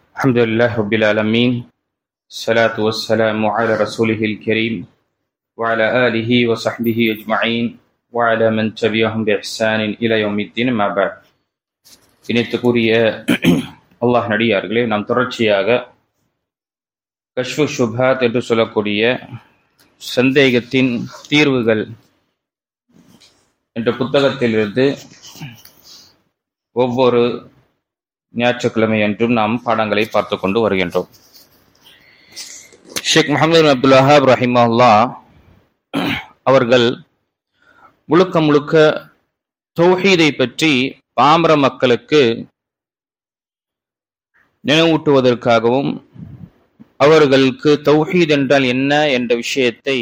الحمد لله رب العالمين الصلاة والسلام على رسوله الكريم وعلى آله وصحبه أجمعين وعلى من تبعهم بإحسان إلى يوم الدين ما بعد இணைத்துக்குரிய அல்லாஹ் நடிகார்களே, நாம் தொடர்ச்சியாக கஷ்ஃபு ஷுப்ஹாத் என்று சொல்லக்கூடிய சந்தேகத்தின் தீர்வுகள் என்ற புத்தகத்திலிருந்து ஒவ்வொரு ஞாயிற்றுக்கிழமை என்றும் நாம் பாடங்களை பார்த்து கொண்டு வருகின்றோம். ஷேக் முஹம்மது பின் அப்துல் வஹாப் ரஹிமஹுல்லாஹ் அவர்கள் முழுக்க தௌஹீதை பற்றி பாமர மக்களுக்கு நினைவூட்டுவதற்காகவும் அவர்களுக்கு தௌஹீத் என்றால் என்ன என்ற விஷயத்தை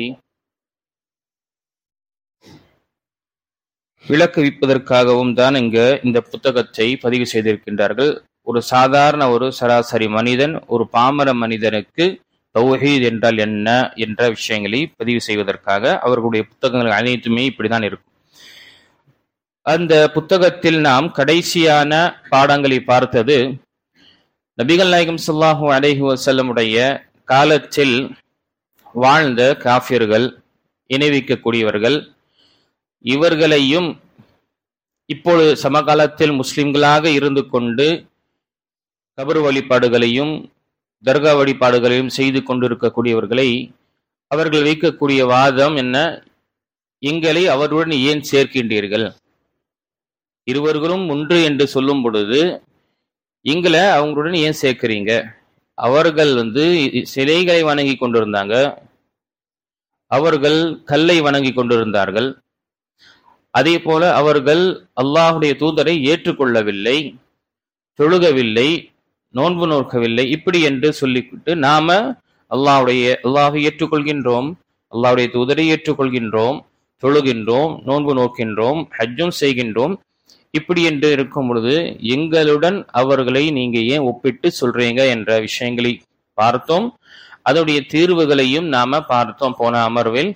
விளக்குவிப்பதற்காகவும் தான் இந்த புத்தகத்தை பதிவு செய்திருக்கின்றார்கள். ஒரு சாதாரண சராசரி மனிதன், ஒரு பாமர மனிதனுக்கு தௌஹீத் என்றால் என்ன என்ற விஷயங்களை பதிவு செய்வதற்காக அவர்களுடைய புத்தகங்கள் அனைத்துமே இப்படிதான் இருக்கும். அந்த புத்தகத்தில் நாம் கடைசியான பாடங்களை பார்த்தது, நபிகள் நாயகம் ஸல்லல்லாஹு அலைஹி வஸல்லமுடைய காலத்தில் வாழ்ந்த காஃபிர்கள், இணைவிக்கக்கூடியவர்கள், இவர்களையும் இப்பொழுது சமகாலத்தில் முஸ்லிம்களாக இருந்து கொண்டு கபர் வழிபாடுகளையும் தர்கா வழிபாடுகளையும் செய்து கொண்டிருக்கக்கூடியவர்களை அவர்கள் வைக்கக்கூடிய வாதம் என்ன? எங்களை அவருடன் ஏன் சேர்க்கின்றீர்கள்? இருவர்களும் ஒன்று என்று சொல்லும் பொழுது எங்களை அவங்களுடன் ஏன் சேர்க்கிறீங்க? அவர்கள் சிலைகளை வணங்கி கொண்டிருந்தாங்க, அவர்கள் கல்லை வணங்கி கொண்டிருந்தார்கள். அதே போல அவர்கள் அல்லாஹுடைய தூதரை ஏற்றுக்கொள்ளவில்லை, தொழுகவில்லை, நோன்பு நோக்கவில்லை. இப்படி என்று சொல்லிவிட்டு நாம அல்லாஹை ஏற்றுக்கொள்கின்றோம், அல்லாஹுடைய தூதரை ஏற்றுக்கொள்கின்றோம், தொழுகின்றோம், நோன்பு நோக்கின்றோம், ஹஜ்ஜும் செய்கின்றோம். இப்படி என்று இருக்கும் பொழுது எங்களுடன் அவர்களை நீங்க ஏன் ஒப்பிட்டு சொல்றீங்க என்ற விஷயங்களை பார்த்தோம். அதனுடைய தீர்வுகளையும் நாம பார்த்தோம் போன அமர்வில்.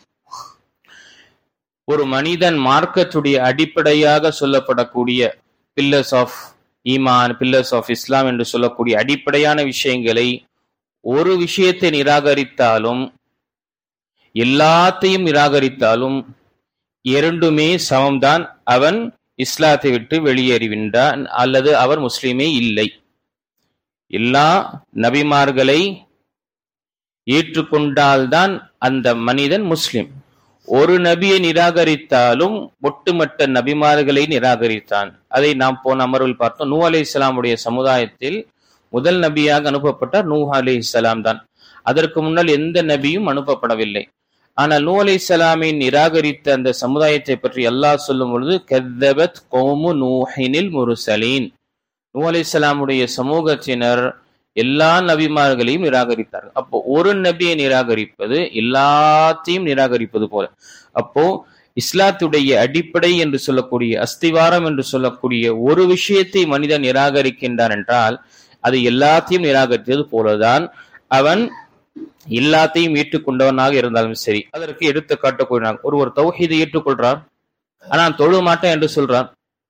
ஒரு மனிதன் மார்க்கத்துடைய அடிப்படையாக சொல்லப்படக்கூடிய பில்லர்ஸ் ஆஃப் ஈமான், பில்லர்ஸ் ஆஃப் இஸ்லாம் என்று சொல்லக்கூடிய அடிப்படையான விஷயங்களை ஒரு விஷயத்தை நிராகரித்தாலும் எல்லாத்தையும் நிராகரித்தாலும் இரண்டுமே சமம்தான். அவன் இஸ்லாத்தை விட்டு வெளியேறிவிட்டான் அல்லது அவர் முஸ்லிமே இல்லை. எல்லா நபிமார்களை ஏற்றுக்கொண்டால்தான் அந்த மனிதன் முஸ்லிம். ஒரு நபியை நிராகரித்தாலும் ஒட்டுமொத்த நபிமார்களை நிராகரித்தான். அதை நாம் போன அமர்வில் பார்த்தோம். நூஹ் அலைஹிஸ்ஸலாமுடைய சமுதாயத்தில் முதல் நபியாக அனுப்பப்பட்டார் நூஹ் அலைஹிஸ்ஸலாம் தான். அதற்கு முன்னால் எந்த நபியும் அனுப்பப்படவில்லை. ஆனால் நூஹ் அலைஹிஸ்ஸலாமை நிராகரித்த அந்த சமுதாயத்தை பற்றி அல்லாஹ் சொல்லும் பொழுது, கத்தபத் கௌமு நூஹினில் முர்சலீன், நூஹ் அலைஹிஸ்ஸலாமுடைய சமூகத்தினர் எல்லா நபிமார்களையும் நிராகரித்தார்கள். அப்போ ஒரு நபியை நிராகரிப்பது எல்லாத்தையும் நிராகரிப்பது போல. அப்போ இஸ்லாத்துடைய அடிப்படை என்று சொல்லக்கூடிய, அஸ்திவாரம் என்று சொல்லக்கூடிய ஒரு விஷயத்தை மனிதன் நிராகரிக்கின்றான் என்றால் அது எல்லாத்தையும் நிராகரித்தது போலதான் அவன் எல்லாத்தையும் ஏற்றுக்கொண்டவனாக இருந்தாலும் சரி. அதற்கு எடுத்து காட்டக்கூடிய ஒருவர் தௌஹீதை ஏற்றுக்கொள்றார், ஆனால் தொழ மாட்டேன் என்று சொல்றார்,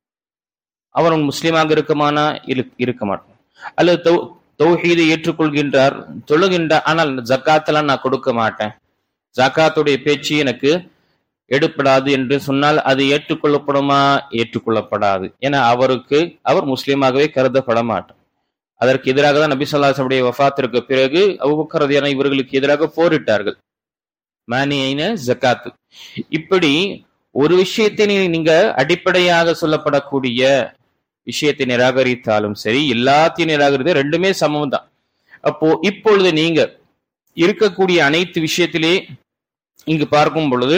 அவன் முஸ்லீமாக இருக்குமானா? இருக்க மாட்டான். அல்லது தௌஹீதை ஏற்றுக்கொள்கின்றார், தொழுகின்றார், ஆனால் ஜக்காத்தெல்லாம் நான் கொடுக்க மாட்டேன், ஜக்காத்துடைய பேச்சு எனக்கு எடுப்படாது என்று சொன்னால் அது ஏற்றுக்கொள்ளப்படுமா? ஏற்றுக்கொள்ளப்படாது. ஏன்னா அவர் முஸ்லீமாகவே கருதப்பட மாட்டார். அதற்கு எதிராக தான் நபி ஸல்லல்லாஹு அலைஹி வஸல்லம் வஃபாத்திற்கு பிறகு அபூபக்கர் ரலியல்லாஹு இவர்களுக்கு எதிராக போரிட்டார்கள், மானியின ஜக்காத். இப்படி ஒரு விஷயத்தை நீங்க அடிப்படையாக சொல்லப்படக்கூடிய விஷயத்தை நிராகரித்தாலும் சரி, எல்லாத்தையும் நிராகரித்த ரெண்டுமே சமம் தான். அப்போ இப்பொழுது நீங்க இருக்கக்கூடிய அனைத்து விஷயத்திலே இங்கு பார்க்கும் பொழுது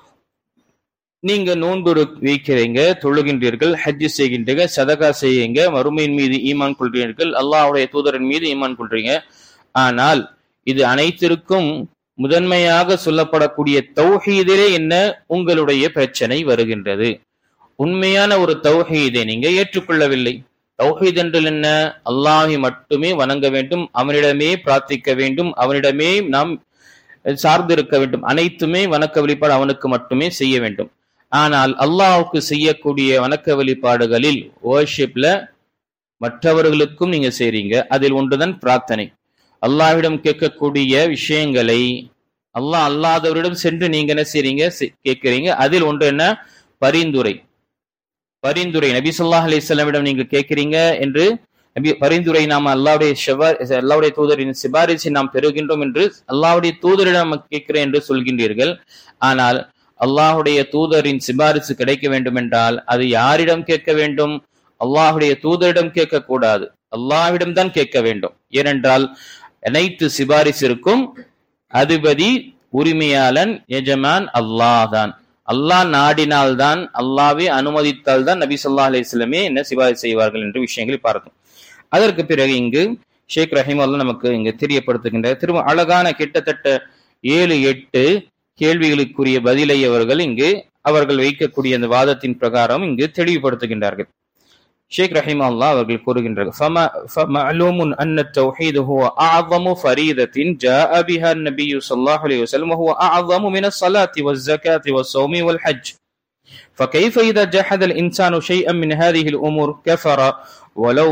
நீங்க நோன்பு வைக்கிறீங்க, தொழுகின்றீர்கள், ஹஜ் செய்கின்றீர்கள், சதகா செய்யுங்க, மறுமையின் மீது ஈமான் கொள்கிறீர்கள், அல்லாஹ்வுடைய தூதரின் மீது ஈமான் கொள்றீங்க. ஆனால் இது அனைத்திற்கும் முதன்மையாக சொல்லப்படக்கூடிய தௌஹீதிலே என்ன உங்களுடைய பிரச்சனை வருகின்றது? உண்மையான ஒரு தௌஹீதை நீங்க ஏற்றுக்கொள்ளவில்லை. தௌஹீத் என்றால் என்ன? அல்லாஹை மட்டுமே வணங்க வேண்டும், அவனிடமே பிரார்த்திக்க வேண்டும், அவனிடமே நாம் சார்ந்திருக்க வேண்டும், அனைத்துமே வணக்க வழிபாடு அவனுக்கு மட்டுமே செய்ய வேண்டும். ஆனால் அல்லாஹ்வுக்கு செய்யக்கூடிய வணக்க வழிபாடுகளில் வர்ஷிப்ல மற்றவர்களுக்கும் நீங்க செய்றீங்க. அதில் ஒன்றுதான் பிரார்த்தனை. அல்லாஹ்விடம் கேட்கக்கூடிய விஷயங்களை அல்லாஹ் அல்லாதவரிடம் சென்று நீங்க என்ன செய்றீங்க, கேட்கிறீங்க. அதில் ஒன்று என்ன, பரிந்துரை. நபி ஸல்லல்லாஹு அலைஹி வஸல்லம் நீங்க கேட்கிறீங்க என்று பரிந்துரை நாம் அல்லாஹ்வுடைய தூதரின் சிபாரிசை நாம் பெறுகின்றோம் என்று அல்லாஹ்வுடைய தூதரிடம் கேட்கிறேன் என்று சொல்கின்றீர்கள். ஆனால் அல்லாஹ்வுடைய தூதரின் சிபாரிசு கிடைக்க வேண்டும் என்றால் அது யாரிடம் கேட்க வேண்டும்? அல்லாஹ்வுடைய தூதரிடம் கேட்கக்கூடாது, அல்லாஹ்விடம் தான் கேட்க வேண்டும். ஏனென்றால் அனைத்து சிபாரிசிற்கும் அதிபதி, உரிமையாளன், எஜமான் அல்லாஹ் தான். அல்லாஹ் நாடினால்தான், அல்லாஹ்வே அனுமதித்தால்தான் நபி ஸல்லல்லாஹு அலைஹி வஸல்லம் என்ன சிபாரிசு செய்வார்கள் என்ற விஷயங்களை பார்த்தோம். அதற்கு பிறகு இங்கு ஷேக் ரஹிமஹுல்லாஹ் நமக்கு இங்கு தெரியப்படுத்துகின்ற திரும்ப அழகான கிட்டத்தட்ட 7-8 கேள்விகளுக்குரிய பதிலை அவர்கள் வைக்கக்கூடிய அந்த வாதத்தின் பிரகாரம் இங்கு தெளிவுபடுத்துகின்றார்கள். ஷேக் ரஹிமஹுல்லாஹ் அவர்கள் கூறுகின்றார்கள், فمعلوم أن التوحيد هو أعظم فريضة جاء بها النبي صلى الله عليه وسلم وهو أعظم من الصلاة والزكاة والصوم والحج فكيف إذا جحد الإنسان شيئا من هذه الأمور كفر ولو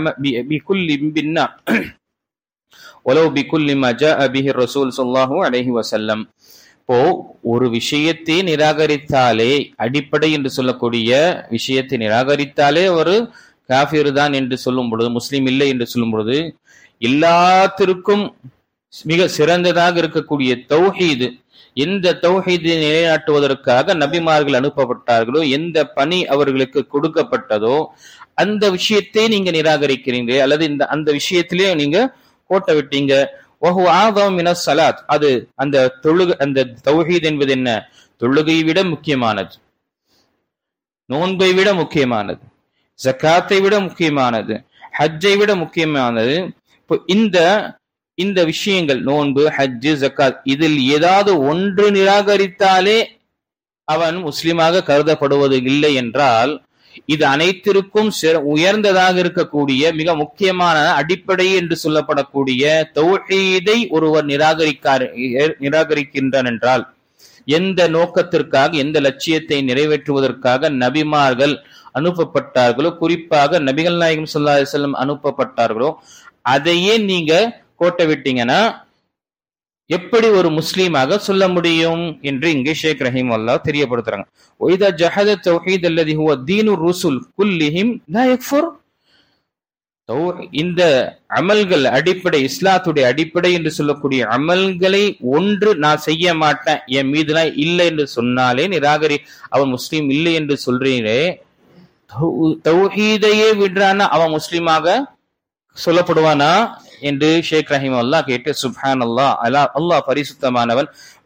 بكل ما جاء به الرسول صلى الله عليه وسلم. இப்போ ஒரு விஷயத்தை நிராகரித்தாலே, அடிப்படை என்று சொல்லக்கூடிய விஷயத்தை நிராகரித்தாலே ஒரு காஃபிர் தான் என்று சொல்லும் பொழுது, முஸ்லிம் இல்லை என்று சொல்லும் பொழுது, எல்லாத்திற்கும் மிக சிறந்ததாக இருக்கக்கூடிய தௌஹீது, எந்த தௌஹீதை நிலைநாட்டுவதற்காக நபிமார்கள் அனுப்பப்பட்டார்களோ, எந்த பணி அவர்களுக்கு கொடுக்கப்பட்டதோ அந்த விஷயத்தை நீங்க நிராகரிக்கிறீங்க, அல்லது அந்த விஷயத்திலே நீங்க கோட்டை விட்டீங்க. அது அந்த தௌஹீத் என்பது என்ன? தொழுகையை விட முக்கியமானது, நோன்பை விட முக்கியமானது, ஜக்காத்தை விட முக்கியமானது, ஹஜ்ஜை விட முக்கியமானது. இப்போ இந்த விஷயங்கள், நோன்பு, ஹஜ்ஜு, ஜக்காத், இதில் ஏதாவது ஒன்று நிராகரித்தாலே அவன் முஸ்லிமாக கருதப்படுவது இல்லை என்றால், இது அனைத்திற்கும் உயர்ந்ததாக இருக்கக்கூடிய மிக முக்கியமான அடிப்படை என்று சொல்லப்படக்கூடிய தௌஹீதை ஒருவர் நிராகரிக்கின்றான் என்றால், எந்த நோக்கத்திற்காக, எந்த லட்சியத்தை நிறைவேற்றுவதற்காக நபிமார்கள் அனுப்பப்பட்டார்களோ, குறிப்பாக நபிகள் நாயகம் ஸல்லல்லாஹு அலைஹி வஸல்லம் அனுப்பப்பட்டார்களோ, அதையே நீங்க கோட்டை விட்டீங்கன்னா எப்படி ஒரு முஸ்லீமாக சொல்ல முடியும் என்று இங்கே ஷேக் ரஹிமஹுல்லாஹ் தெரியப்படுத்துறாங்க. وَإِذَا جَحَدَ التَّوْحِيدَ الَّذِي هُوَ دِينُ الرُّسُلِ كُلِّهِمْ لَا يَكْفُرُ. இந்த அமல்கள் அடிப்படை, இஸ்லாத்துடைய அடிப்படை என்று சொல்லக்கூடிய அமல்களை ஒன்று நான் செய்ய மாட்டேன், என் மீதுலாம் இல்லை என்று சொன்னாலே அவன் முஸ்லீம் இல்லை என்று சொல்றீரே, தௌஹீதையே விடுறான்னா அவன் முஸ்லீமாக சொல்லப்படுவானா என்று ஷேக் ரஹிமஹுல்லாஹ் கேட்டு, சுப்ஹானல்லாஹ், அல்லாஹ் பரிசுத்தமானவன்,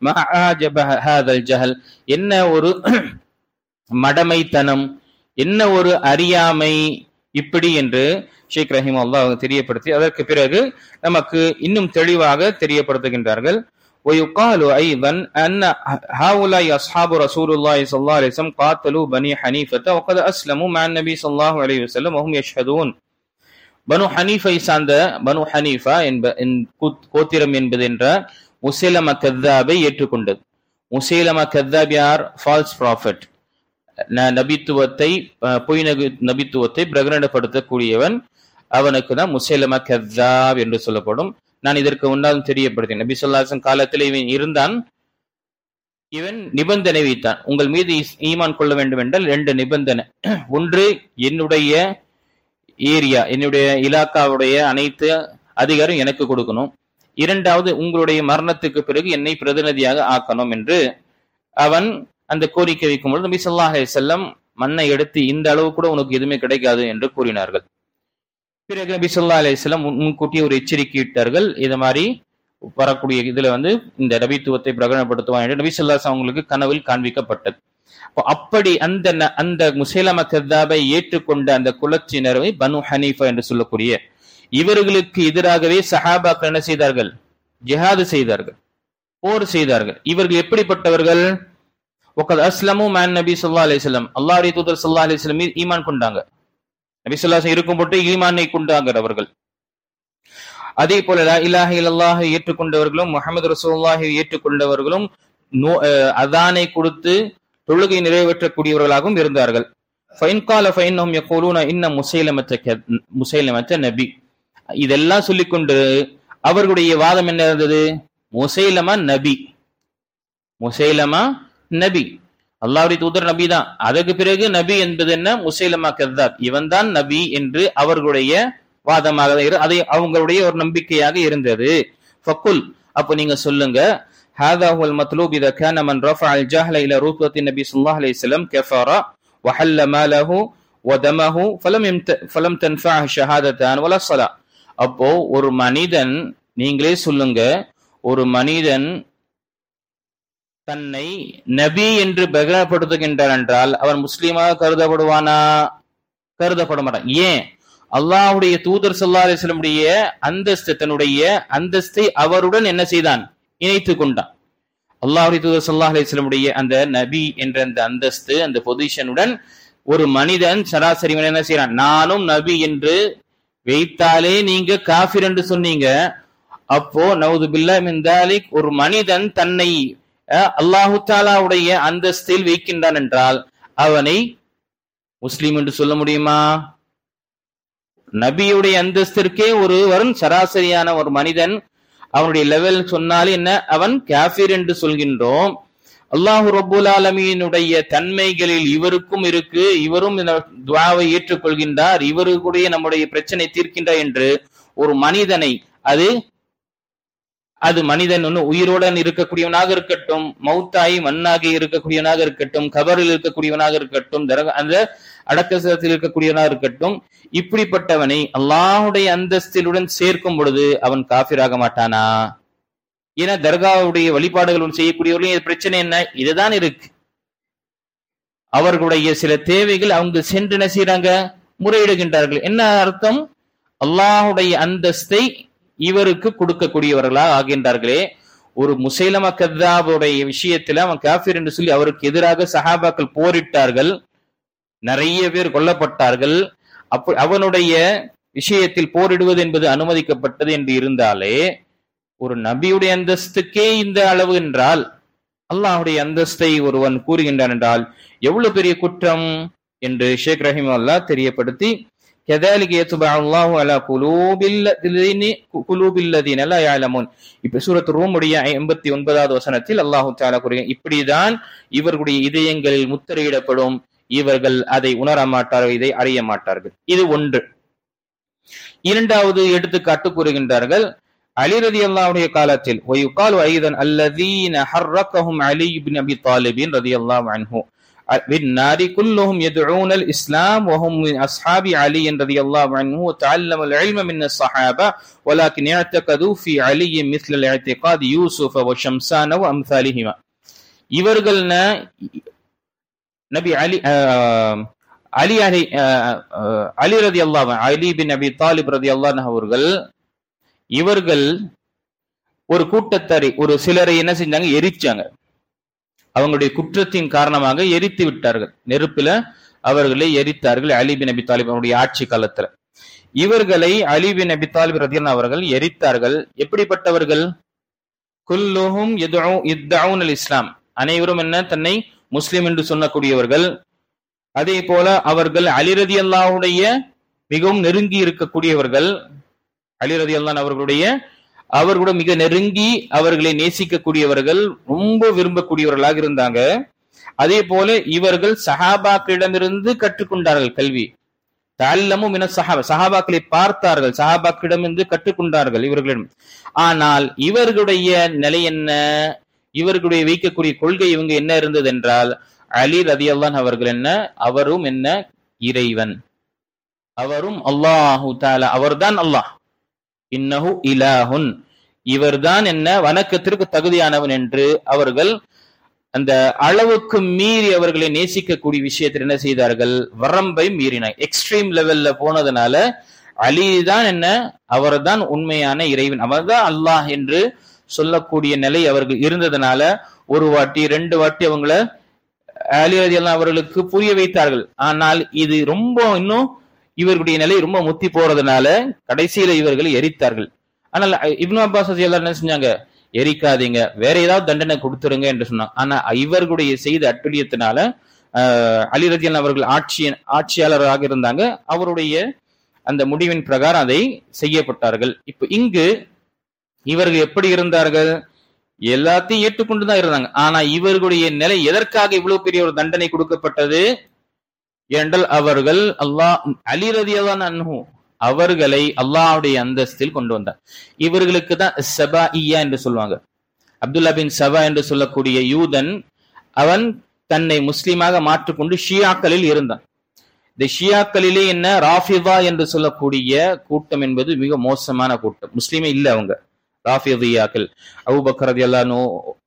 என்ன ஒரு மடமைத்தனம், என்ன ஒரு அறியாமை, இப்படி என்று ஷேக் ரஹிமஹுல்லாஹ் தெரியப்படுத்தி அதற்கு பிறகு நமக்கு இன்னும் தெளிவாக தெரியப்படுத்துகின்றார்கள். ويقال ايضا ان هؤلاء اصحاب رسول الله صلى الله عليه وسلم قاتلوا بني حنيفة وقد اسلموا مع النبي صلى الله عليه وسلم وهم يشهدون. பனு ஹனீஃபை சார்ந்த பனு ஹனீஃபா கோத்திரம் என்பது என்ற முசைலம கத்தாபை ஏற்றுக்கொண்டது. முசைலம கத்தாப் யார்? ஃபால்ஸ் ப்ராஃபட், நபித்துவத்தை, பொய் நபித்துவத்தை பிரகடனப்படுத்தக்கூடியவன். அவனுக்கு தான் முசைலம கத்தாப் என்று சொல்லப்படும். நான் இதற்கு முன்னாலும் தெரியப்படுத்தேன், நபி ஸல்லல்லாஹு அலைஹி வஸல்லம் காலத்தில் இவன் இருந்தான். இவன் நிபந்தனை வைத்தான், உங்கள் மீது ஈமான் கொள்ள வேண்டும் என்றால் 2 நிபந்தனை. ஒன்று, என்னுடைய ஏரியா, என்னுடைய இலாக்காவுடைய அனைத்து அதிகாரம் எனக்கு கொடுக்கணும். 2வது, உங்களுடைய மரணத்துக்கு பிறகு என்னை பிரதிநிதியாக ஆக்கணும் என்று அவன் அந்த கோரிக்கை வைக்கும்போது நபி ஸல்லல்லாஹு அலைஹி வஸல்லம் மண்ணை எடுத்து, இந்த அளவு கூட உனக்கு எதுவுமே கிடைக்காது என்று கூறினார்கள். பிறகு நபி ஸல்லல்லாஹு அலைஹி வஸல்லம் முன்கூட்டிய ஒரு எச்சரிக்கை இட்டார்கள், இது மாதிரி வரக்கூடிய இதுல இந்த நபித்துவத்தை பிரகடனப்படுத்துவான் என்று நபி ஸல்லல்லாஹு அலைஹி வஸல்லம் அவங்களுக்கு கனவில் காண்பிக்கப்பட்டது. அப்படி அந்த முசைலம கத்தாபை ஏற்றுக்கொண்ட அந்த குலத்தினரை பனு ஹனீஃபா என்று சொல்லக்கூடிய இவர்களுக்கு எதிராகவே சஹாபாக்கள் என்ன செய்தார்கள்? ஜிஹாது செய்தார்கள், போர் செய்தார்கள். இவர்கள் எப்படிப்பட்டவர்கள்? وقد اسلموا مع النبي صلى الله عليه وسلم, அல்லாஹ்வுடைய தூதர் ஸல்லல்லாஹு அலைஹி வஸல்லம் மீது ஈமான் கொண்டாங்க. நபி ஸல்லல்லாஹு அலைஹி வஸல்லம் இருக்கும் போது ஈமானை கொண்டாங்க அவர்கள். அதே போல லா இலாஹ இல்லல்லாஹ் ஏற்றுக்கொண்டவர்களும் முஹம்மது ரசூலுல்லாஹி ஏற்றுக்கொண்டவர்களும் அதானை கொடுத்து தொழுகை நிறைவேற்றக்கூடியவர்களாகவும் இருந்தார்கள். நபி. இதெல்லாம் சொல்லிக்கொண்டு அவர்களுடைய வாதம் என்ன இருந்தது? முசைலமா நபி, முசைலமா நபி, அல்லாஹ்வுடைய தூதர் நபி தான். அதற்கு பிறகு நபி என்பது என்ன? முசைலமா கத்தாப், இவன் தான் நபி என்று அவர்களுடைய வாதமாக, அதை அவங்களுடைய ஒரு நம்பிக்கையாக இருந்தது. ஃபக்குல், அப்ப நீங்க சொல்லுங்க, ஹாதா ஹுவல் மத்லூப் இதா கான மன் ரஃபஅ அல் ஜஹல இலா ரூபத்தி நபி ஸல்லல்லாஹு அலைஹி வஸல்லம் கஃபர வ ஹல்ல மாலஹு வ தமஹு ஃபலம் தன்ஃபஅஹு ஷஹாததான் வலா ஸலா. அப்போ ஒரு மனிதன், நீங்களே சொல்லுங்க, ஒரு மனிதன் தன்னை நபி என்று பிரகடனப்படுத்துகின்றார் என்றால் அவன் முஸ்லீமாக கருதப்படுவானா? கருதப்பட மாட்டான். ஏன்? அல்லாஹ்வுடைய தூதர் ஸல்லல்லாஹு அலைஹி வஸல்லம் அந்தஸ்து, தன்னுடைய அந்தஸ்தை அவருடன் என்ன செய்தான்? இணைத்து கொண்டான். அல்லாஹ்வுடைய தூதர் ஸல்லல்லாஹு அலைஹி வஸல்லம் அந்த நபி என்ற அந்த அந்தஸ்து, அந்த பொசிஷனுடன் ஒரு மனிதன் சராசரி என்ன செய்யறான்? நானும் நபி என்று வைத்தாலே நீங்க காஃபிர் என்று சொன்னீங்க. அப்போ நவுது பில்லாஹ் மின் தாலிக், ஒரு மனிதன் தன்னை அல்லாஹு தஆலாவுடைய அந்தஸ்தில் வைக்கின்றான் என்றால் அவனை முஸ்லிம் என்று சொல்ல முடியுமா? நபியுடைய அந்தஸ்திற்கே ஒருவன் சராசரியான ஒரு மனிதன் அவனுடைய லெவல் சொன்னாலே என்ன, அவன் காஃபிர் என்று சொல்கின்றோம். அல்லாஹு ரப்புல் ஆலமீனுடைய தன்மைகளில் இவருக்கும் இருக்கு, இவரும் துஆவை ஏற்றுக்கொள்கின்றார், இவருடைய நம்முடைய பிரச்சனை தீர்க்கின்றார் என்று ஒரு மனிதனை, அது மனிதன் ஒன்று உயிரோடன் இருக்கக்கூடியவனாக இருக்கட்டும், மௌத்தாயி மண்ணாகி இருக்கக்கூடியவனாக இருக்கட்டும், கபரில் இருக்கக்கூடியவனாக இருக்கட்டும், அந்த அடக்கத்தில் இருக்கக்கூடியவனாக இருக்கட்டும், இப்படிப்பட்டவனை அல்லாஹ்வுடைய அந்தஸ்திலுடன் சேர்க்கும் பொழுது அவன் காஃபிராக மாட்டானா? ஏன்னா தர்காவுடைய வழிபாடுகள் செய்யக்கூடியவர்களும் பிரச்சனை என்ன? இதுதான் இருக்கு. அவர்களுடைய சில தேவைகள் அவங்க சென்று என்ன செய்யறாங்க? முறையிடுகின்றார்கள். என்ன அர்த்தம்? அல்லாஹ்வுடைய அந்தஸ்தை இவருக்கு கொடுக்கக்கூடியவர்களா ஆகின்றார்களே. ஒரு முசைலமா கத்தாபுடைய விஷயத்துல அவன் காஃபிர் என்று சொல்லி அவருக்கு எதிராக சஹாபாக்கள் போரிட்டார்கள், நிறைய பேர் கொல்லப்பட்டார்கள். அவனுடைய விஷயத்தில் போரிடுவது என்பது அனுமதிக்கப்பட்டது என்று இருந்தாலே, ஒரு நபியுடைய அந்தஸ்துக்கே இந்த அளவு என்றால் அல்லாஹ்வுடைய அந்தஸ்தை ஒருவன் கூறுகின்றான் என்றால் எவ்வளவு பெரிய குற்றம் என்று ஷேக் ரஹிமஹுல்லாஹ் தெரியப்படுத்தி, كذلك يطبع الله على قلوب الذين لا يعلمون. இப்ப சூரத் ரூமுடைய 89வது வசனத்தில் அல்லாஹ் தஆலா கூறுகிறார், இப்படிதான் இவர்களுடைய இதயங்களில் முத்திரையிடப்படும், இவர்கள் அதை உணர மாட்டார்கள், இதை அறிய மாட்டார்கள். இது ஒன்று. இரண்டாவது எடுத்துக்காட்டு கூறுகின்றார்கள், அலி ரலியல்லாஹுடைய காலத்தில் ويقال ايضا الذين حركهم علي بن ابي طالب رضي الله عنه بالنار كلهم يدعون الاسلام وهم من اصحاب علي رضي الله عنه وتعلموا العلم من الصحابه ولكن اعتقدوا في علي مثل الاعتقاد يوسف وشمسان وامثالهما. இவர்கள் நபி அலி ரலியல்லாஹு அலி பின் அபி தாலிப் ரலியல்லாஹு அன்ஹு அவர்கள், இவர்கள் ஒரு கூட்டத்தாரை, ஒரு சிலரை என்ன செஞ்சாங்க? எரிச்சாங்க. அவங்களுடைய குற்றத்தின் காரணமாக எரித்து விட்டார்கள், நெருப்புல அவர்களை எரித்தார்கள். அலி பின் அபி தாலிப் அவருடைய ஆட்சி காலத்துல இவர்களை அலி பின் அபி தாலிப் ரலியல்லாஹு அவர்கள் எரித்தார்கள். எப்படிப்பட்டவர்கள்? குல்லுஹும் யதுஊன் அல் இஸ்லாம், அனைவரும் என்ன தன்னை முஸ்லிம் என்று சொல்லக்கூடியவர்கள். அதே போல அவர்கள் அலி ரலியல்லாஹுடைய மிகவும் நெருங்கி இருக்கக்கூடியவர்கள். அலி ரலியல்லாஹு அவர்களோட மிக நெருங்கி அவர்களை நேசிக்கக்கூடியவர்கள், ரொம்ப விரும்பக்கூடியவர்களாக இருந்தாங்க. அதே போல இவர்கள் சஹாபாக்களிடமிருந்து கற்றுக்கொண்டார்கள் கல்வி. தஅல்லமு மின ஸஹாபா, சஹாபாக்களை பார்த்தார்கள், சஹாபாக்களிடமிருந்து கற்றுக்கொண்டார்கள் இவர்களிடம். ஆனால் இவர்களுடைய நிலை என்ன? இவர்களுடைய வைக்கக்கூடிய கொள்கை இவங்க என்ன இருந்தது என்றால், அலி ரலியல்லாஹு அவர்கள் என்ன, அவரும் என்ன, இறைவன், அவரும் அல்லாஹு தஆலா, அவர்தான் அல்லாஹ், இன்னஹு இலாஹுன், இவர்தான் என்ன, வணக்கத்திற்கு தகுதியானவன் என்று அவர்கள் அந்த அளவுக்கு மீறி அவர்களை நேசிக்கக்கூடிய விஷயத்தில் என்ன செய்தார்கள்? வரம்பை மீறினார். எக்ஸ்ட்ரீம் லெவல்ல போனதுனால அலி தான் என்ன, அவர்தான் உண்மையான இறைவன், அவர்தான் அல்லாஹ் என்று சொல்லக்கூடிய நிலை அவர்கள் இருந்ததுனால ஒரு வாட்டி ரெண்டு வாட்டி அவங்கள அலி ரலியல்லாஹு அவர்களுக்கு புரிய வைத்தார்கள். ஆனால் இது ரொம்ப இன்னும் இவர்களுடைய நிலை ரொம்ப முத்தி போறதுனால கடைசியில இவர்களை எரித்தார்கள். ஆனால் இப்னு அப்பாஸ் ரலியல்லாஹு என்ன செஞ்சாங்க? எரிக்காதீங்க, வேற ஏதாவது தண்டனை கொடுத்துருங்க என்று சொன்னாங்க. ஆனா இவர்களுடைய செய்த அட்டுழியத்தினால அலி ரலியல்லாஹு அவர்கள் ஆட்சியாளராக இருந்தாங்க. அவருடைய அந்த முடிவின் பிரகாரம் அதை செய்யப்பட்டார்கள். இப்ப இங்கு இவர்கள் எப்படி இருந்தார்கள்? எல்லாத்தையும் ஏற்றுக்கொண்டுதான் இருந்தாங்க. ஆனா இவர்களுடைய நிலை எதற்காக இவ்வளவு பெரிய ஒரு தண்டனை கொடுக்கப்பட்டது என்றால், அவர்கள் அலி ரலியல்லாஹு அன்ஹு அவர்களை அல்லாஹ்வுடைய அந்தஸ்தில் கொண்டு வந்தார். இவர்களுக்கு தான் சபாஇயா என்று சொல்லுவாங்க. அப்துல்லா பின் சபா என்று சொல்லக்கூடிய யூதன், அவன் தன்னை முஸ்லீமாக மாற்றிக்கொண்டு ஷியாக்களில் இருந்தான். இந்த ஷியாக்களிலே என்ன, ராஃபிதா என்று சொல்லக்கூடிய கூட்டம் என்பது மிக மோசமான கூட்டம். முஸ்லீமே இல்லை அவங்க, ராஃபிதியாக்கள். அபூபக்கர் ரலியல்லாஹு அன்ஹு,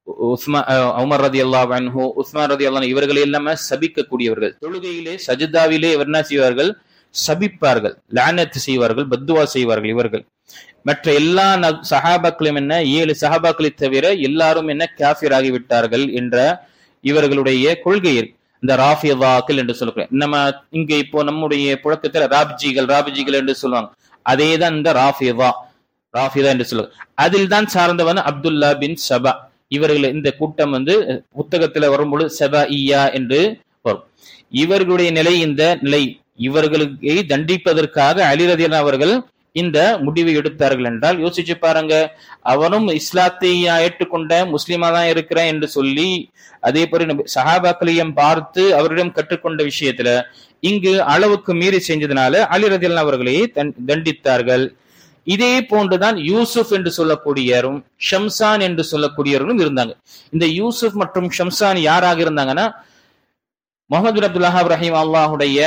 உமர் ரலியல்லாஹு அன்ஹு, உஸ்மான் ரலியல்லாஹு அன்ஹு இவர்கள் எல்லாமே சபிக்கக்கூடியவர்கள். தொழுகையிலே சஜிதாவிலே இவர் என்ன செய்வார்கள்? சபிப்பார்கள், லானத் செய்வார்கள், பத்துவா செய்வார்கள். இவர்கள் மற்ற எல்லா சஹாபாக்களும் என்ன, 7 சஹாபாக்களை தவிர எல்லாரும் என்ன காஃபிர் ஆகிவிட்டார்கள் என்ற இவர்களுடைய கொள்கை இந்த ராஃபிதாக்கள் என்று சொல்லக்கூடிய. நம்ம இங்க இப்போ நம்முடைய புழக்கத்துல ராபிஜிகள் என்று சொல்லுவாங்க. அதேதான் இந்த ராஃபிதா என்று சொல்லுவாங்க. அதில் தான் சார்ந்தவன் அப்துல்லா பின் சபா. இவர்கள் இந்த கூட்டம் புத்தகத்துல வரும்பொழுது சபாஇயா என்று வரும். இவர்களுடைய நிலை இந்த நிலை. இவர்களுக்கு தண்டிப்பதற்காக அலி ரலியல்லாஹு அவர்கள் இந்த முடிவை எடுத்தார்கள் என்றால் யோசிச்சு பாருங்க. அவனும் இஸ்லாத்தை ஏற்றுக்கொண்ட முஸ்லீமா தான் இருக்கிறேன் என்று சொல்லி, அதே போல சஹாபாக்களையும் பார்த்து அவரிடம் கற்றுக்கொண்ட விஷயத்துல இங்கு அளவுக்கு மீறி செஞ்சதுனால அலி ரலியல்லாஹு அவர்களை தண்டித்தார்கள். இதே போன்றுதான் யூசுப் என்று சொல்லக்கூடியவரும் ஷம்சான் என்று சொல்லக்கூடியவர்களும் இருந்தாங்க. இந்த யூசுப் மற்றும் ஷம்சான் யாராக இருந்தாங்கன்னா, முஹம்மது பின் அப்துல் வஹ்ஹாப் ரஹிமஹுல்லாஹுடைய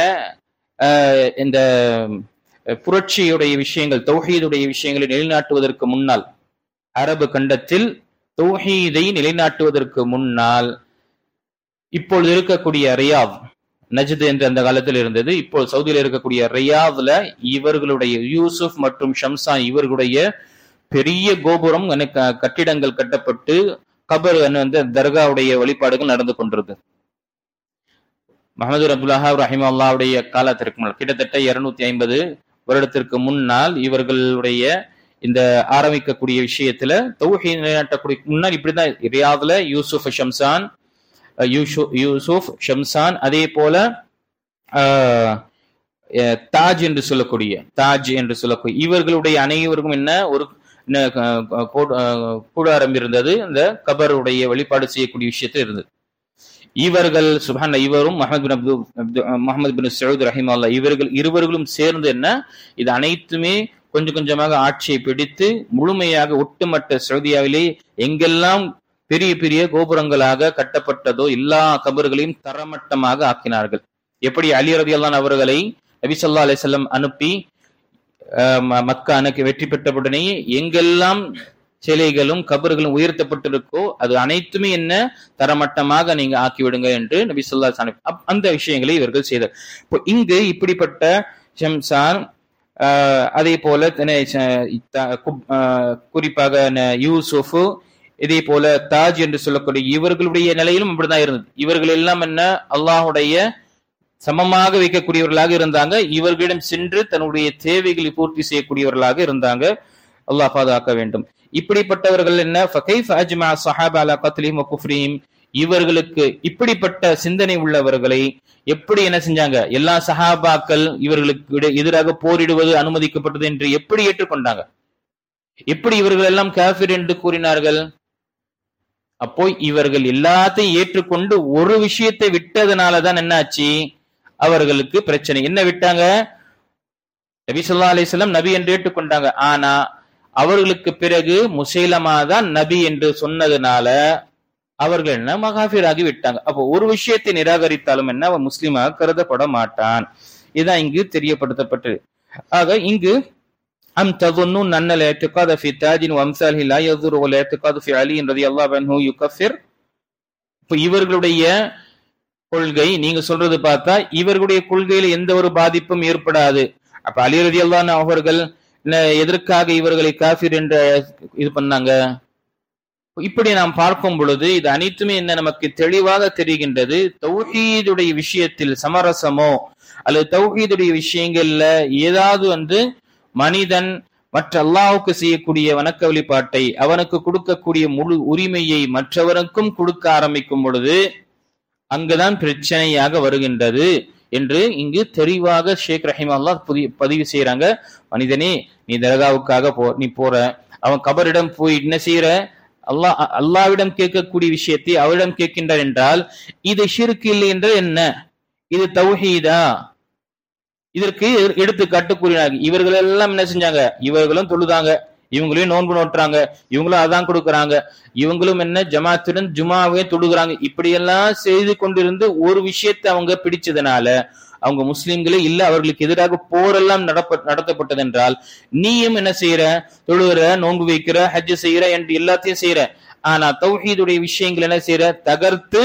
இந்த புரட்சியுடைய விஷயங்கள், தௌஹீதுடைய விஷயங்களை நிலைநாட்டுவதற்கு முன்னால், அரபு கண்டத்தில் தௌஹீதை நிலைநாட்டுவதற்கு முன்னால் இப்பொழுது இருக்கக்கூடிய ரியாத், நஜ்த் என்று அந்த காலத்தில் இருந்தது, இப்போ சவுதியில் இருக்கக்கூடிய ரியாத்ல இவர்களுடைய யூசுப் மற்றும் ஷம்சான் இவர்களுடைய பெரிய கோபுரம் கட்டிடங்கள் கட்டப்பட்டு கபர் தர்காவுடைய வழிபாடுகள் நடந்து கொண்டிருக்கு. முஹம்மது அப்துல் வஹ்ஹாப் ரஹிமஹுல்லாஹுடைய காலத்திற்கு முன்னால், கிட்டத்தட்ட 250 வருடத்திற்கு முன்னால் இவர்களுடைய இந்த ஆரம்பிக்கக்கூடிய விஷயத்துல தௌஹீத் நிலைநாட்டக்கூடிய முன்னால் இப்படிதான் ரியாத்ல யூசுப் ஷம்சான் அதே போல தாஜ் என்று சொல்லக்கூடிய இவர்களுடைய அனைவருக்கும் என்ன ஒரு கூடாரம் இருந்தது, அந்த கபருடைய வழிபாடு செய்யக்கூடிய விஷயத்தில் இருந்தது. இவர்கள் இவரும் முஹம்மது பின் சஊத் ரஹிமஹுல்லாஹ் இவர்கள் இருவர்களும் சேர்ந்து என்ன இது அனைத்துமே கொஞ்சம் கொஞ்சமாக ஆட்சியை பிடித்து முழுமையாக ஒட்டுமொத்த சவுதியாவிலே எங்கெல்லாம் பெரிய பெரிய கோபுரங்களாக கட்டப்பட்டதோ எல்லா கபர்களையும் தரமட்டமாக ஆக்கினார்கள். எப்படி அலி ரலியல்லாஹு அன்ஹு அவர்களை நபி ஸல்லல்லாஹு அலைஹி வஸல்லம் அனுப்பி மக்கா வெற்றி பெற்றவுடனே எங்கெல்லாம் சிலைகளும் கபர்களும் உயர்த்தப்பட்டிருக்கோ அது அனைத்துமே என்ன தரமட்டமாக நீங்க ஆக்கிவிடுங்க என்று நபி ஸல்லல்லாஹு அலைஹி வஸல்லம் அந்த விஷயங்களை இவர்கள் செய்தார். இப்போ இங்கு இப்படிப்பட்ட ஷம்சான், அதே போல குறிப்பாக யூசுப், இதே போல தாஜ் என்று சொல்லக்கூடிய இவர்களுடைய நிலையிலும் இப்படிதான் இருந்தது. இவர்கள் எல்லாம் என்ன அல்லாஹுடைய சமமாக வைக்கக்கூடியவர்களாக இருந்தாங்க. இவர்களிடம் சென்று தன்னுடைய தேவைகளை பூர்த்தி செய்யக்கூடியவர்களாக இருந்தாங்க. அல்லாஹ் பாதுகாக்க வேண்டும். இப்படிப்பட்டவர்கள் என்ன இவர்களுக்கு இப்படிப்பட்ட சிந்தனை உள்ளவர்களை எப்படி என்ன செஞ்சாங்க, எல்லா சஹாபாக்கள் இவர்களுக்கு எதிராக போரிடுவது அனுமதிக்கப்பட்டது என்று எப்படி ஏற்றுக்கொண்டாங்க? எப்படி இவர்கள் எல்லாம் காஃபிர் என்று கூறினார்கள்? அப்போ இவர்கள் எல்லாத்தையும் ஏற்றுக்கொண்டு ஒரு விஷயத்தை விட்டதனாலதான் என்னாச்சு, அவர்களுக்கு பிரச்சனை. என்ன விட்டாங்க? நபி ஸல்லல்லாஹு அலைஹி வஸல்லம் நபி என்று ஏற்றுக்கொண்டாங்க. ஆனா அவர்களுக்கு பிறகு முசைலமா தான் நபி என்று சொன்னதுனால அவர்கள் என்ன மகாஃபிராகி விட்டாங்க. அப்போ ஒரு விஷயத்தை நிராகரித்தாலும் என்ன அவன் முஸ்லிமாக கருதப்பட மாட்டான். இதுதான் இங்கு தெரியப்படுத்தப்பட்டது. ஆக இங்கு அம் தظنون ان الاعتقاد في تاج وامثاله لا يضر والاعتقاد في علي رضي الله عنه يكفر. இப்போ இவர்களுடைய கொள்கை நீங்க சொல்றது பார்த்தா இவர்களுடைய கொள்கையில எந்த ஒரு பாதிப்பும் ஏற்படாது. அப்ப அலி ரலியல்லாஹு அன்ஹு அவர்கள் எதற்காக இவர்களை காஃபிர் என்று இது பண்ணாங்க? இப்படி நாம் பார்க்கும் பொழுது இது அனைத்துமே என்ன நமக்கு தெளிவாக தெரிகின்றது. தௌஹீதுடைய விஷயத்தில் சமரசமோ அல்லது தௌஹீதுடைய விஷயங்கள்ல ஏதாவது மனிதன் மற்ற அல்லாஹ்வுக்கு செய்யக்கூடிய வணக்க வழிபாட்டை அவனுக்கு கொடுக்கக்கூடிய முழு உரிமையை மற்றவருக்கும் கொடுக்க ஆரம்பிக்கும் பொழுது அங்குதான் பிரச்சனையாக வருகின்றது என்று இங்கு தெளிவாக ஷேக் ரஹிமஹுல்லாஹ் பதிவு செய்யறாங்க. மனிதனே, நீ தர்காவுக்காக நீ போற, அவன் கபரிடம் போய் என்ன செய்யற, அல்லாவிடம் கேட்கக்கூடிய விஷயத்தை அவரிடம் கேட்கின்றார் என்றால் இது ஷிர்க் இல்லை என்றால் என்ன? இது தௌஹீதா? இதற்கு எடுத்துக்காட்டு கூறினாங்க. இவர்கள் எல்லாம் என்ன செஞ்சாங்க? இவர்களும் தொழுதாங்க, இவங்களையும் நோன்பு நோட்டுறாங்க, இவங்களும் அதான் கொடுக்கறாங்க, இவங்களும் என்ன ஜமாத்துடன் ஜுமாவே தொழுகிறாங்க. இப்படியெல்லாம் செய்து கொண்டிருந்து ஒரு விஷயத்தை அவங்க பிடிச்சதுனால அவங்க முஸ்லிம்களே இல்ல, அவர்களுக்கு எதிராக போரெல்லாம் நடத்தப்பட்டது என்றால் நீயும் என்ன செய்யற? தொழுகிற, நோன்பு வைக்கிற, ஹஜ் செய்யற என்று எல்லாத்தையும் செய்யற. ஆனா தௌஹீதுடைய விஷயங்கள் என்ன செய்யற? தகர்த்து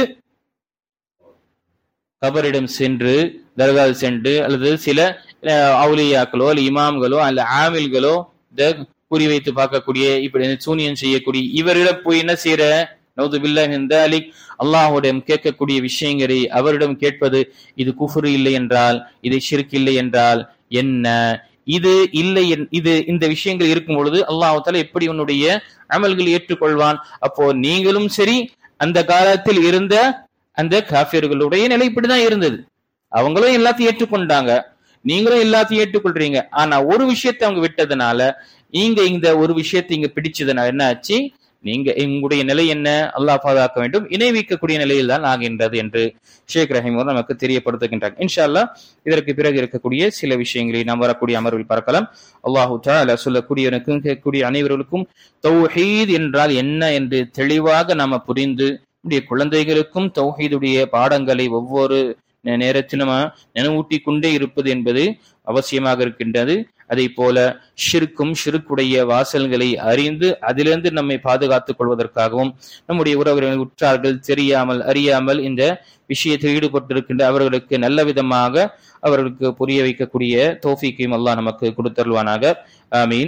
கபரிடம் சென்று, தர்காவில் சென்று, அல்லது சில அவுலியாக்களோ அல்ல இமாம்களோ அல்ல ஆமில்களோ குறி வைத்து பார்க்கக்கூடிய, இப்படி சூனியம் செய்யக்கூடிய இவரிடம் போய் என்ன செய்யற? நவுது பில்லாஹி மின் தாலிக், அல்லாஹ்விடம் கேட்கக்கூடிய விஷயங்களை அவரிடம் கேட்பது இது குஃப்ர் இல்லை என்றால், இது ஷிர்க் இல்லை என்றால் என்ன? இது இல்லை, இது இந்த விஷயங்கள் இருக்கும் பொழுது அல்லாஹ் தஆலா எப்படி உன்னுடைய அமல்களை ஏற்றுக்கொள்வான்? அப்போ நீங்களும் சரி, அந்த காலத்தில் இருந்த அந்த காஃபிர்களுடைய நிலை இப்படிதான் இருந்தது. அவங்களும் எல்லாத்தையும் ஏற்றுக்கொண்டாங்க, நீங்களும் எல்லாத்தையும் ஏற்றுக்கொள்றீங்க. ஆனா ஒரு விஷயத்தை அவங்க விட்டதுனால, நீங்க இந்த ஒரு விஷயத்தை இங்க பிடிச்சதுனால என்ன ஆச்சு? நீங்க உங்களுடைய நிலை என்ன? அல்லாஹ் பாதுகாக்க வேண்டும், இணை வைக்கக்கூடிய நிலையில் தான் ஆகின்றது என்று ஷேக் ரஹிமஹுல்லாஹ் நமக்கு தெரியப்படுத்துகின்றார். இன்ஷா அல்லாஹ் இதற்கு பிறகு இருக்கக்கூடிய சில விஷயங்களை நாம் வரக்கூடிய அமர்வில் பார்க்கலாம். அல்லாஹு தஆலா சொல்லக்கூடியவனுக்கும் கேட்கக்கூடிய அனைவர்களுக்கும் தௌஹீத் என்றால் என்ன என்று தெளிவாக நாம புரிந்து, நம்முடைய குழந்தைகளுக்கும் தௌஹீதுடைய பாடங்களை ஒவ்வொரு நேரத்திலும் நினைவூட்டி கொண்டே இருப்பது என்பது அவசியமாக இருக்கின்றது. அதை போல ஷிர்க்குடைய வாசல்களை அறிந்து அதிலிருந்து நம்மை பாதுகாத்துக் கொள்வதற்காகவும், நம்முடைய உறவுகள் உற்றார்கள் தெரியாமல் அறியாமல் இந்த விஷயத்தில் ஈடுபட்டிருக்கின்ற அவர்களுக்கு நல்ல விதமாக அவர்களுக்கு புரிய வைக்கக்கூடிய தௌஃபீக்கையும் அல்லாஹ் நமக்கு கொடுத்தருள்வானாக. ஆமீன்.